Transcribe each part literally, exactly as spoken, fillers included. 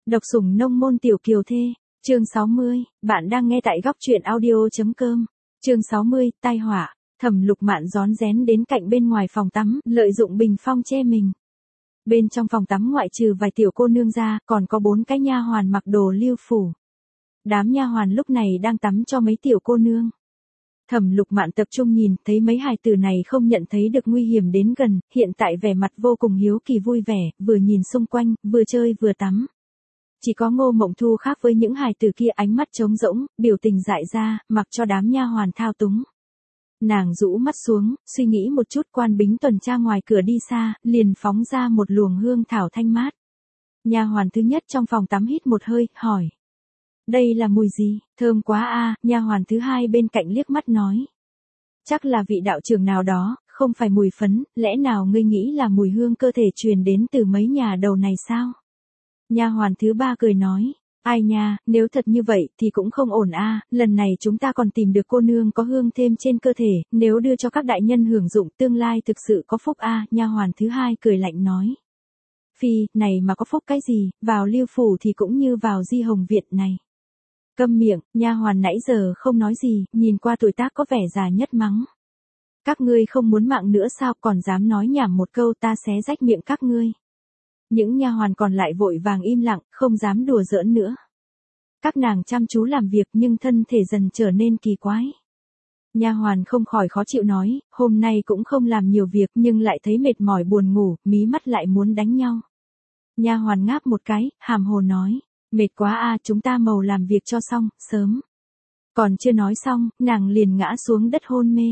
Độc sủng nông môn tiểu kiều thê, chương sáu mươi, bạn đang nghe tại góc truyện audio.com. Chương sáu mươi, tai họa. Thẩm Lục Mạn rón rén đến cạnh bên ngoài phòng tắm, lợi dụng bình phong che mình. Bên trong phòng tắm ngoại trừ vài tiểu cô nương ra, còn có bốn cái nha hoàn mặc đồ liêu phủ. Đám nha hoàn lúc này đang tắm cho mấy tiểu cô nương. Thẩm Lục Mạn tập trung nhìn, thấy mấy hài tử này không nhận thấy được nguy hiểm đến gần, hiện tại vẻ mặt vô cùng hiếu kỳ vui vẻ, vừa nhìn xung quanh, vừa chơi vừa tắm. Chỉ có Ngô Mộng Thu khác với những hài tử kia, ánh mắt trống rỗng, biểu tình dại ra, mặc cho đám nha hoàn thao túng. Nàng rũ mắt xuống, suy nghĩ một chút, quan bính tuần tra ngoài cửa đi xa, liền phóng ra một luồng hương thảo thanh mát. Nha hoàn thứ nhất trong phòng tắm hít một hơi, hỏi: "Đây là mùi gì? Thơm quá a." Nha hoàn thứ hai bên cạnh liếc mắt nói: "Chắc là vị đạo trưởng nào đó, không phải mùi phấn, lẽ nào ngươi nghĩ là mùi hương cơ thể truyền đến từ mấy nhà đầu này sao?" Nha hoàn thứ ba cười nói: "Ai nha, nếu thật như vậy thì cũng không ổn a, lần này chúng ta còn tìm được cô nương có hương thêm trên cơ thể, nếu đưa cho các đại nhân hưởng dụng tương lai thực sự có phúc a." Nha hoàn thứ hai cười lạnh nói: "Phi, này mà có phúc cái gì, vào Liêu phủ thì cũng như vào Di Hồng viện này." "Câm miệng." Nha hoàn nãy giờ không nói gì, nhìn qua tuổi tác có vẻ già nhất mắng: "Các ngươi không muốn mạng nữa sao, còn dám nói nhảm một câu ta xé rách miệng các ngươi." Những nha hoàn còn lại vội vàng im lặng, không dám đùa giỡn nữa. Các nàng chăm chú làm việc nhưng thân thể dần trở nên kỳ quái. Nha hoàn không khỏi khó chịu nói: "Hôm nay cũng không làm nhiều việc nhưng lại thấy mệt mỏi buồn ngủ, mí mắt lại muốn đánh nhau." Nha hoàn ngáp một cái, hàm hồ nói: "Mệt quá a, chúng ta màu làm việc cho xong, sớm." Còn chưa nói xong, nàng liền ngã xuống đất hôn mê.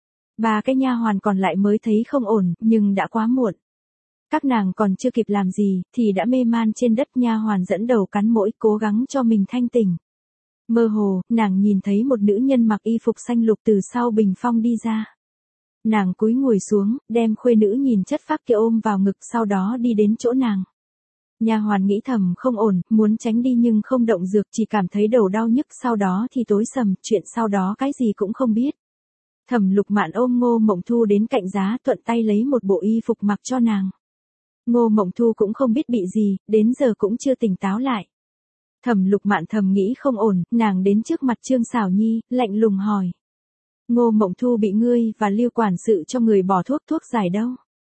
Ba cái nha hoàn còn lại mới thấy không ổn, nhưng đã quá muộn. Các nàng còn chưa kịp làm gì, thì đã mê man trên đất. Nha hoàn dẫn đầu cắn mũi, cố gắng cho mình thanh tỉnh. Mơ hồ, nàng nhìn thấy một nữ nhân mặc y phục xanh lục từ sau bình phong đi ra. Nàng cúi ngồi xuống, đem khuê nữ nhìn chất phác kia ôm vào ngực, sau đó đi đến chỗ nàng. Nha hoàn nghĩ thầm không ổn, muốn tránh đi nhưng không động dược, chỉ cảm thấy đầu đau nhức, sau đó thì tối sầm, chuyện sau đó cái gì cũng không biết. Thẩm Lục Mạn ôm Ngô Mộng Thu đến cạnh giá, thuận tay lấy một bộ y phục mặc cho nàng. Ngô Mộng Thu cũng không biết bị gì, đến giờ cũng chưa tỉnh táo lại. Thẩm Lục Mạn thầm nghĩ không ổn, nàng đến trước mặt Trương Sảo Nhi, lạnh lùng hỏi: "Ngô Mộng Thu bị ngươi và Lưu quản sự cho người bỏ thuốc, thuốc giải đâu?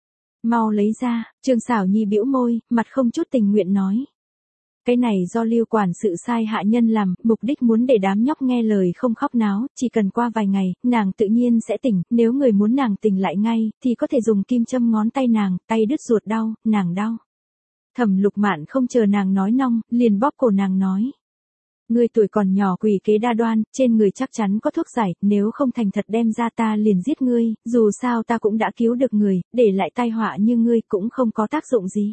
Mau lấy ra." Trương Sảo Nhi bĩu môi, mặt không chút tình nguyện nói: "Cái này do Lưu quản sự sai hạ nhân làm, mục đích muốn để đám nhóc nghe lời không khóc náo, chỉ cần qua vài ngày, nàng tự nhiên sẽ tỉnh, nếu người muốn nàng tỉnh lại ngay, thì có thể dùng kim châm ngón tay nàng, tay đứt ruột đau, nàng đau." Thẩm Lục Mạn không chờ nàng nói nong, liền bóp cổ nàng nói: "Ngươi tuổi còn nhỏ quỷ kế đa đoan, trên người chắc chắn có thuốc giải, nếu không thành thật đem ra ta liền giết ngươi, dù sao ta cũng đã cứu được người, để lại tai họa như ngươi cũng không có tác dụng gì."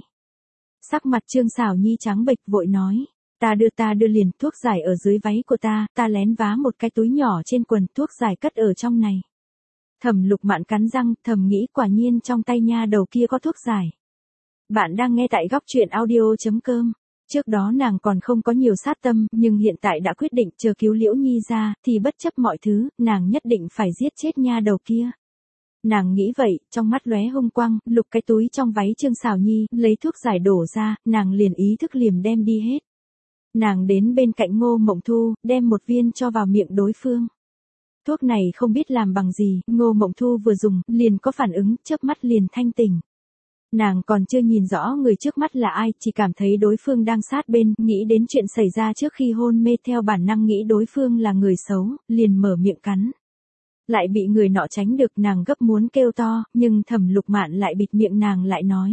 Sắc mặt Trương Sảo Nhi trắng bệch, vội nói: "Ta đưa ta đưa liền, thuốc giải ở dưới váy của ta, ta lén vá một cái túi nhỏ trên quần, thuốc giải cất ở trong này." Thẩm Lục Mạn cắn răng, thầm nghĩ quả nhiên trong tay nha đầu kia có thuốc giải. Bạn đang nghe tại góc truyện audio.com. Trước đó nàng còn không có nhiều sát tâm, nhưng hiện tại đã quyết định chờ cứu Liễu Nhi ra, thì bất chấp mọi thứ, nàng nhất định phải giết chết nha đầu kia. Nàng nghĩ vậy, trong mắt lóe hung quang, lục cái túi trong váy Trương Sảo Nhi, lấy thuốc giải đổ ra, nàng liền ý thức liềm đem đi hết. Nàng đến bên cạnh Ngô Mộng Thu, đem một viên cho vào miệng đối phương. Thuốc này không biết làm bằng gì, Ngô Mộng Thu vừa dùng, liền có phản ứng, chớp mắt liền thanh tỉnh. Nàng còn chưa nhìn rõ người trước mắt là ai, chỉ cảm thấy đối phương đang sát bên, nghĩ đến chuyện xảy ra trước khi hôn mê, theo bản năng nghĩ đối phương là người xấu, liền mở miệng cắn. Lại bị người nọ tránh được, nàng gấp muốn kêu to, nhưng Thẩm Lục Mạn lại bịt miệng nàng lại nói: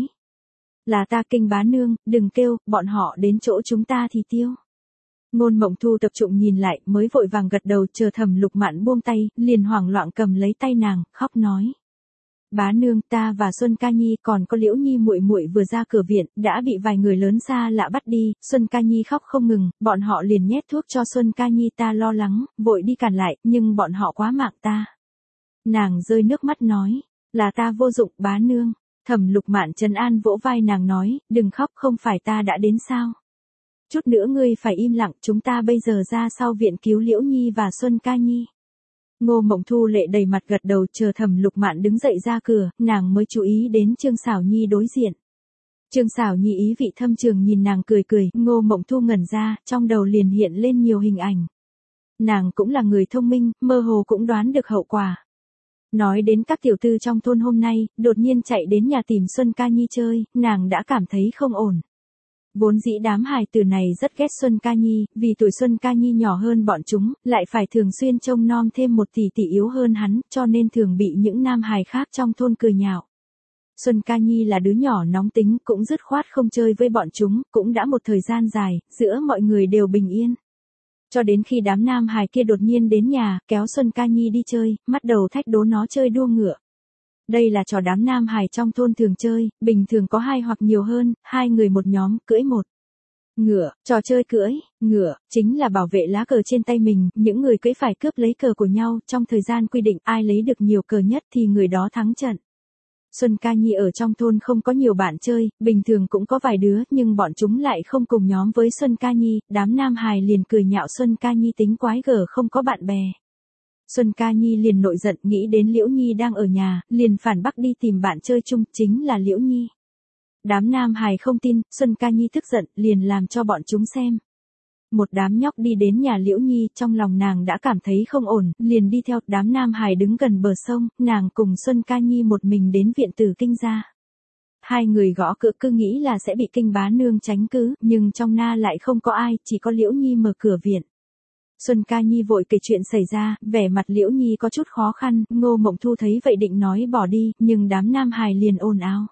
"Là ta Kinh bá nương, đừng kêu, bọn họ đến chỗ chúng ta thì tiêu." Ngôn Mộng Thu tập trung nhìn lại, mới vội vàng gật đầu, chờ Thẩm Lục Mạn buông tay, liền hoảng loạn cầm lấy tay nàng, khóc nói: "Bá nương, ta và Xuân Ca Nhi còn có Liễu Nhi muội muội vừa ra cửa viện, đã bị vài người lớn xa lạ bắt đi." Xuân Ca Nhi khóc không ngừng, bọn họ liền nhét thuốc cho Xuân Ca Nhi, ta lo lắng, vội đi cản lại, nhưng bọn họ quá mạng ta. Nàng rơi nước mắt nói: "Là ta vô dụng, bá nương." Thẩm Lục Mạn trấn an vỗ vai nàng nói: "Đừng khóc, không phải ta đã đến sao? Chút nữa ngươi phải im lặng, chúng ta bây giờ ra sau viện cứu Liễu Nhi và Xuân Ca Nhi." Ngô Mộng Thu lệ đầy mặt gật đầu, chờ Thẩm Lục Mạn đứng dậy ra cửa, nàng mới chú ý đến Trương Sảo Nhi đối diện. Trương Sảo Nhi ý vị thâm trường nhìn nàng cười cười, Ngô Mộng Thu ngẩn ra, trong đầu liền hiện lên nhiều hình ảnh. Nàng cũng là người thông minh, mơ hồ cũng đoán được hậu quả. Nói đến các tiểu tư trong thôn hôm nay, đột nhiên chạy đến nhà tìm Xuân Ca Nhi chơi, nàng đã cảm thấy không ổn. Vốn dĩ đám hài tử này rất ghét Xuân Ca Nhi, vì tuổi Xuân Ca Nhi nhỏ hơn bọn chúng, lại phải thường xuyên trông nom thêm một tỷ tỷ yếu hơn hắn, cho nên thường bị những nam hài khác trong thôn cười nhạo. Xuân Ca Nhi là đứa nhỏ nóng tính, cũng dứt khoát không chơi với bọn chúng, cũng đã một thời gian dài, giữa mọi người đều bình yên. Cho đến khi đám nam hài kia đột nhiên đến nhà, kéo Xuân Ca Nhi đi chơi, bắt đầu thách đố nó chơi đua ngựa. Đây là trò đám nam hài trong thôn thường chơi, bình thường có hai hoặc nhiều hơn, hai người một nhóm, cưỡi một ngựa, trò chơi cưỡi, ngựa, chính là bảo vệ lá cờ trên tay mình, những người cưỡi phải cướp lấy cờ của nhau, trong thời gian quy định ai lấy được nhiều cờ nhất thì người đó thắng trận. Xuân Ca Nhi ở trong thôn không có nhiều bạn chơi, bình thường cũng có vài đứa, nhưng bọn chúng lại không cùng nhóm với Xuân Ca Nhi, đám nam hài liền cười nhạo Xuân Ca Nhi tính quái gở không có bạn bè. Xuân Ca Nhi liền nổi giận, nghĩ đến Liễu Nhi đang ở nhà, liền phản bác đi tìm bạn chơi chung, chính là Liễu Nhi. Đám nam hài không tin, Xuân Ca Nhi tức giận, liền làm cho bọn chúng xem. Một đám nhóc đi đến nhà Liễu Nhi, trong lòng nàng đã cảm thấy không ổn, liền đi theo, đám nam hài đứng gần bờ sông, nàng cùng Xuân Ca Nhi một mình đến viện tử Kinh gia. Hai người gõ cửa cứ nghĩ là sẽ bị Kinh bá nương tránh cứ, nhưng trong na lại không có ai, chỉ có Liễu Nhi mở cửa viện. Xuân Ca Nhi vội kể chuyện xảy ra, vẻ mặt Liễu Nhi có chút khó khăn, Ngô Mộng Thu thấy vậy định nói bỏ đi, nhưng đám nam hài liền ồn ào.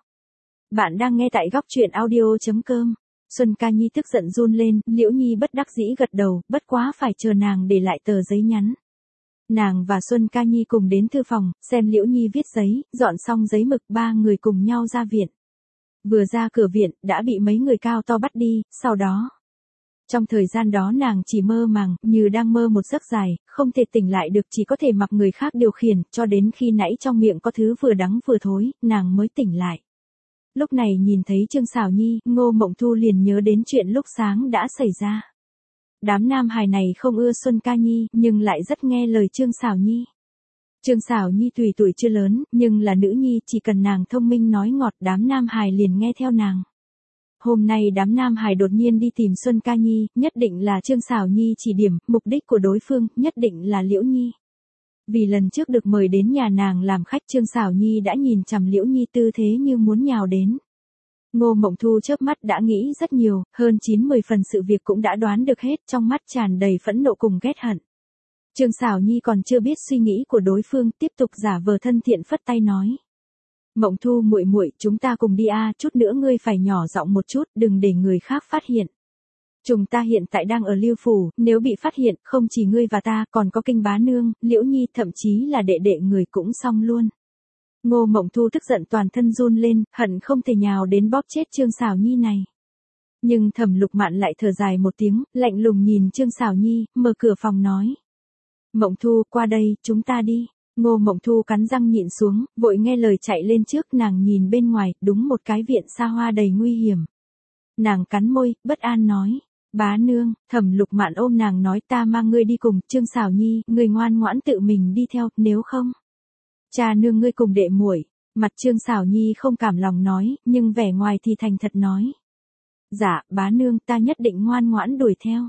Bạn đang nghe tại góc truyện audio chấm com. Xuân Ca Nhi tức giận run lên, Liễu Nhi bất đắc dĩ gật đầu, bất quá phải chờ nàng để lại tờ giấy nhắn. Nàng và Xuân Ca Nhi cùng đến thư phòng, xem Liễu Nhi viết giấy, dọn xong giấy mực, ba người cùng nhau ra viện. Vừa ra cửa viện, đã bị mấy người cao to bắt đi, sau đó. Trong thời gian đó nàng chỉ mơ màng, như đang mơ một giấc dài, không thể tỉnh lại được, chỉ có thể mặc người khác điều khiển, cho đến khi nãy trong miệng có thứ vừa đắng vừa thối, nàng mới tỉnh lại. Lúc này nhìn thấy Trương Sảo Nhi, Ngô Mộng Thu liền nhớ đến chuyện lúc sáng đã xảy ra. Đám nam hài này không ưa Xuân Ca Nhi, nhưng lại rất nghe lời Trương Sảo Nhi. Trương Sảo Nhi tùy tuổi chưa lớn, nhưng là nữ nhi, chỉ cần nàng thông minh nói ngọt, đám nam hài liền nghe theo nàng. Hôm nay đám nam hài đột nhiên đi tìm Xuân Ca Nhi, nhất định là Trương Sảo Nhi chỉ điểm, mục đích của đối phương, nhất định là Liễu Nhi. Vì lần trước được mời đến nhà nàng làm khách, Trương Sảo Nhi đã nhìn chằm Liễu Nhi tư thế như muốn nhào đến. Ngô Mộng Thu chớp mắt đã nghĩ rất nhiều, hơn chín mười phần sự việc cũng đã đoán được hết, trong mắt tràn đầy phẫn nộ cùng ghét hận. Trương Sảo Nhi còn chưa biết suy nghĩ của đối phương, tiếp tục giả vờ thân thiện phất tay nói. Mộng Thu muội muội, chúng ta cùng đi a, chút nữa ngươi phải nhỏ giọng một chút, đừng để người khác phát hiện. Chúng ta hiện tại đang ở Lưu phủ, nếu bị phát hiện, không chỉ ngươi và ta, còn có Kinh bá nương, Liễu Nhi, thậm chí là đệ đệ người cũng xong luôn. Ngô Mộng Thu tức giận toàn thân run lên, hận không thể nhào đến bóp chết Trương Sảo Nhi này. Nhưng Thẩm Lục Mạn lại thở dài một tiếng, lạnh lùng nhìn Trương Sảo Nhi, mở cửa phòng nói. Mộng Thu, qua đây, chúng ta đi. Ngô Mộng Thu cắn răng nhịn xuống, vội nghe lời chạy lên trước, nàng nhìn bên ngoài, đúng một cái viện xa hoa đầy nguy hiểm. Nàng cắn môi, bất an nói. Bá nương, Thẩm Lục Mạn ôm nàng nói, ta mang ngươi đi cùng, Trương Sảo Nhi, ngươi ngoan ngoãn tự mình đi theo, nếu không. Cha nương ngươi cùng đệ muội. Mặt Trương Sảo Nhi không cảm lòng nói, nhưng vẻ ngoài thì thành thật nói. Dạ, bá nương, ta nhất định ngoan ngoãn đuổi theo.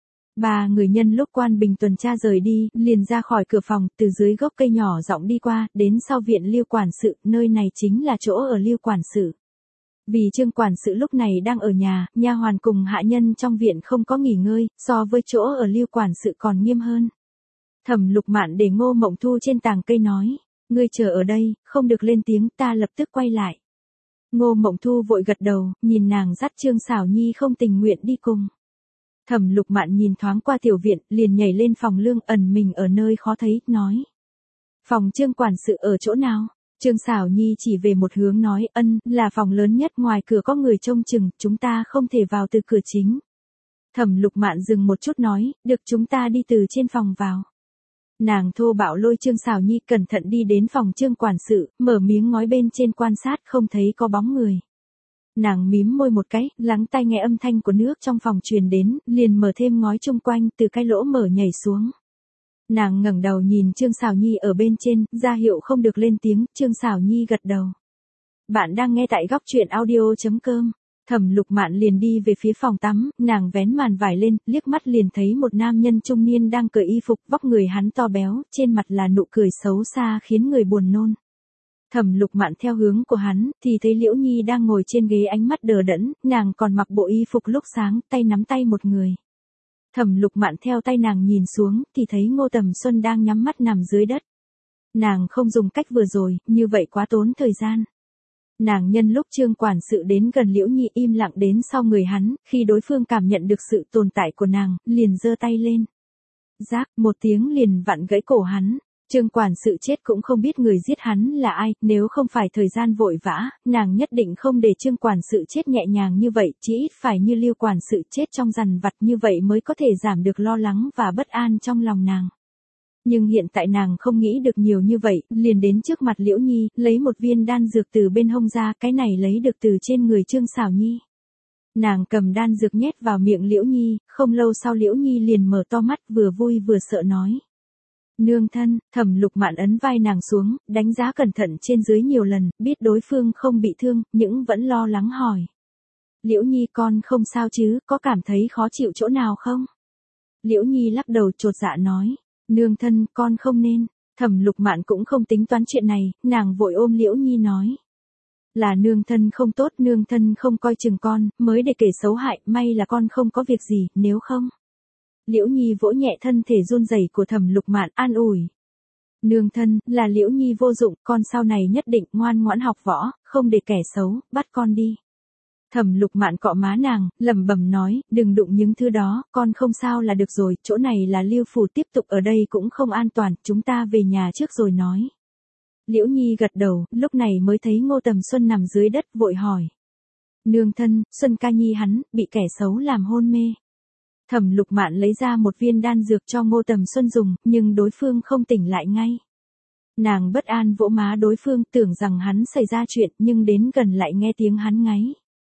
Ba người nhân lúc Quan Bình tuần tra rời đi, liền ra khỏi cửa phòng, từ dưới gốc cây nhỏ giọng đi qua, đến sau viện Lưu quản sự, nơi này chính là chỗ ở Lưu quản sự. Vì Trương quản sự lúc này đang ở nhà, nha hoàn cùng hạ nhân trong viện không có nghỉ ngơi, so với chỗ ở Lưu quản sự còn nghiêm hơn. Thẩm Lục Mạn để Ngô Mộng Thu trên tàng cây nói, ngươi chờ ở đây, không được lên tiếng, ta lập tức quay lại. Ngô Mộng Thu vội gật đầu, nhìn nàng dắt Trương Sảo Nhi không tình nguyện đi cùng. Thẩm Lục Mạn nhìn thoáng qua tiểu viện, liền nhảy lên phòng lương, ẩn mình ở nơi khó thấy, nói. Phòng Trương quản sự ở chỗ nào? Trương Sảo Nhi chỉ về một hướng nói, ân, là phòng lớn nhất, ngoài cửa có người trông chừng, chúng ta không thể vào từ cửa chính. Thẩm Lục Mạn dừng một chút nói, được, chúng ta đi từ trên phòng vào. Nàng thô bạo lôi Trương Sảo Nhi cẩn thận đi đến phòng Trương quản sự, mở miếng ngói bên trên quan sát, không thấy có bóng người. Nàng mím môi một cái, lắng tai nghe âm thanh của nước trong phòng truyền đến, liền mở thêm ngói chung quanh, từ cái lỗ mở nhảy xuống. Nàng ngẩng đầu nhìn Trương Sảo Nhi ở bên trên, ra hiệu không được lên tiếng, Trương Sảo Nhi gật đầu. Bạn đang nghe tại góc truyện audio chấm com. Thẩm Lục Mạn liền đi về phía phòng tắm, nàng vén màn vải lên, liếc mắt liền thấy một nam nhân trung niên đang cởi y phục, vóc người hắn to béo, trên mặt là nụ cười xấu xa khiến người buồn nôn. Thẩm Lục Mạn theo hướng của hắn, thì thấy Liễu Nhi đang ngồi trên ghế ánh mắt đờ đẫn, nàng còn mặc bộ y phục lúc sáng, tay nắm tay một người. Thẩm Lục Mạn theo tay nàng nhìn xuống, thì thấy Ngô Tầm Xuân đang nhắm mắt nằm dưới đất. Nàng không dùng cách vừa rồi, như vậy quá tốn thời gian. Nàng nhân lúc Trương quản sự đến gần Liễu Nhi im lặng đến sau người hắn, khi đối phương cảm nhận được sự tồn tại của nàng, liền giơ tay lên. Rác, một tiếng liền vặn gãy cổ hắn. Trương quản sự chết cũng không biết người giết hắn là ai, nếu không phải thời gian vội vã, nàng nhất định không để Trương quản sự chết nhẹ nhàng như vậy, chỉ ít phải như Lưu quản sự chết trong dằn vặt như vậy mới có thể giảm được lo lắng và bất an trong lòng nàng. Nhưng hiện tại nàng không nghĩ được nhiều như vậy, liền đến trước mặt Liễu Nhi, lấy một viên đan dược từ bên hông ra, cái này lấy được từ trên người Trương Sảo Nhi. Nàng cầm đan dược nhét vào miệng Liễu Nhi, không lâu sau Liễu Nhi liền mở to mắt vừa vui vừa sợ nói. Nương thân, Thẩm Lục Mạn ấn vai nàng xuống, đánh giá cẩn thận trên dưới nhiều lần, biết đối phương không bị thương, nhưng vẫn lo lắng hỏi. Liễu Nhi con không sao chứ, có cảm thấy khó chịu chỗ nào không? Liễu Nhi lắc đầu chột dạ nói. Nương thân, con không nên. Thẩm Lục Mạn cũng không tính toán chuyện này, nàng vội ôm Liễu Nhi nói. Là nương thân không tốt, nương thân không coi chừng con, mới để kể xấu hại, may là con không có việc gì, nếu không. Liễu Nhi vỗ nhẹ thân thể run rẩy của Thẩm Lục Mạn an ủi. Nương thân, là Liễu Nhi vô dụng, con sau này nhất định ngoan ngoãn học võ, không để kẻ xấu, bắt con đi. Thẩm Lục Mạn cọ má nàng, lẩm bẩm nói, đừng đụng những thứ đó, con không sao là được rồi, chỗ này là Lưu phủ, tiếp tục ở đây cũng không an toàn, chúng ta về nhà trước rồi nói. Liễu Nhi gật đầu, lúc này mới thấy Ngô Tầm Xuân nằm dưới đất vội hỏi. Nương thân, Xuân ca nhi hắn, bị kẻ xấu làm hôn mê. Thẩm Lục Mạn lấy ra một viên đan dược cho Ngô Tầm Xuân dùng, nhưng đối phương không tỉnh lại ngay. Nàng bất an vỗ má đối phương, tưởng rằng hắn xảy ra chuyện, nhưng đến gần lại nghe tiếng hắn ngáy.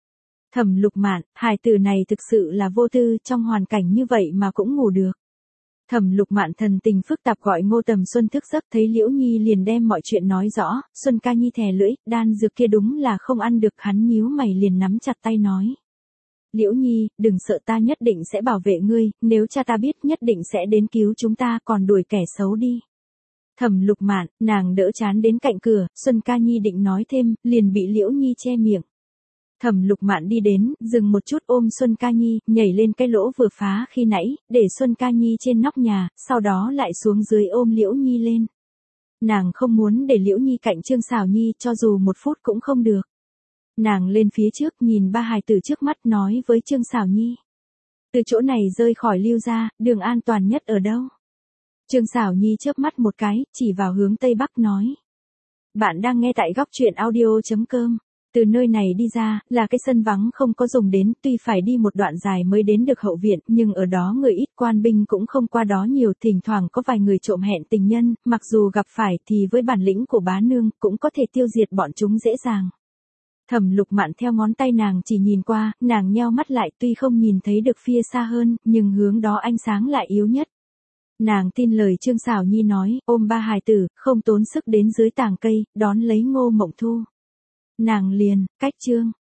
Thẩm Lục Mạn, hài tử này thực sự là vô tư, trong hoàn cảnh như vậy mà cũng ngủ được. Thẩm Lục Mạn thần tình phức tạp gọi Ngô Tầm Xuân thức giấc, thấy Liễu Nhi liền đem mọi chuyện nói rõ, Xuân ca nhi thè lưỡi, đan dược kia đúng là không ăn được, hắn nhíu mày liền nắm chặt tay nói. Liễu Nhi, đừng sợ, ta nhất định sẽ bảo vệ ngươi, nếu cha ta biết nhất định sẽ đến cứu chúng ta, còn đuổi kẻ xấu đi. Thẩm Lục Mạn, nàng đỡ chán đến cạnh cửa, Xuân ca nhi định nói thêm, liền bị Liễu Nhi che miệng. Thẩm Lục Mạn đi đến, dừng một chút ôm Xuân ca nhi, nhảy lên cái lỗ vừa phá khi nãy, để Xuân ca nhi trên nóc nhà, sau đó lại xuống dưới ôm Liễu Nhi lên. Nàng không muốn để Liễu Nhi cạnh Trương Sảo Nhi, cho dù một phút cũng không được. Nàng lên phía trước nhìn ba hài tử trước mắt nói với Trương Sảo Nhi. Từ chỗ này rơi khỏi Lưu gia, đường an toàn nhất ở đâu? Trương Sảo Nhi chớp mắt một cái, chỉ vào hướng Tây Bắc nói. Bạn đang nghe tại góc truyện audio chấm com. Từ nơi này đi ra, là cái sân vắng không có dùng đến, tuy phải đi một đoạn dài mới đến được hậu viện, nhưng ở đó người ít, quan binh cũng không qua đó nhiều, thỉnh thoảng có vài người trộm hẹn tình nhân, mặc dù gặp phải thì với bản lĩnh của bá nương, cũng có thể tiêu diệt bọn chúng dễ dàng. Thẩm Lục Mạn theo ngón tay nàng chỉ nhìn qua, nàng nheo mắt lại, tuy không nhìn thấy được phía xa hơn, nhưng hướng đó ánh sáng lại yếu nhất. Nàng tin lời Trương Sảo Nhi nói, ôm ba hài tử, không tốn sức đến dưới tàng cây, đón lấy Ngô Mộng Thu. Nàng liền, cách Trương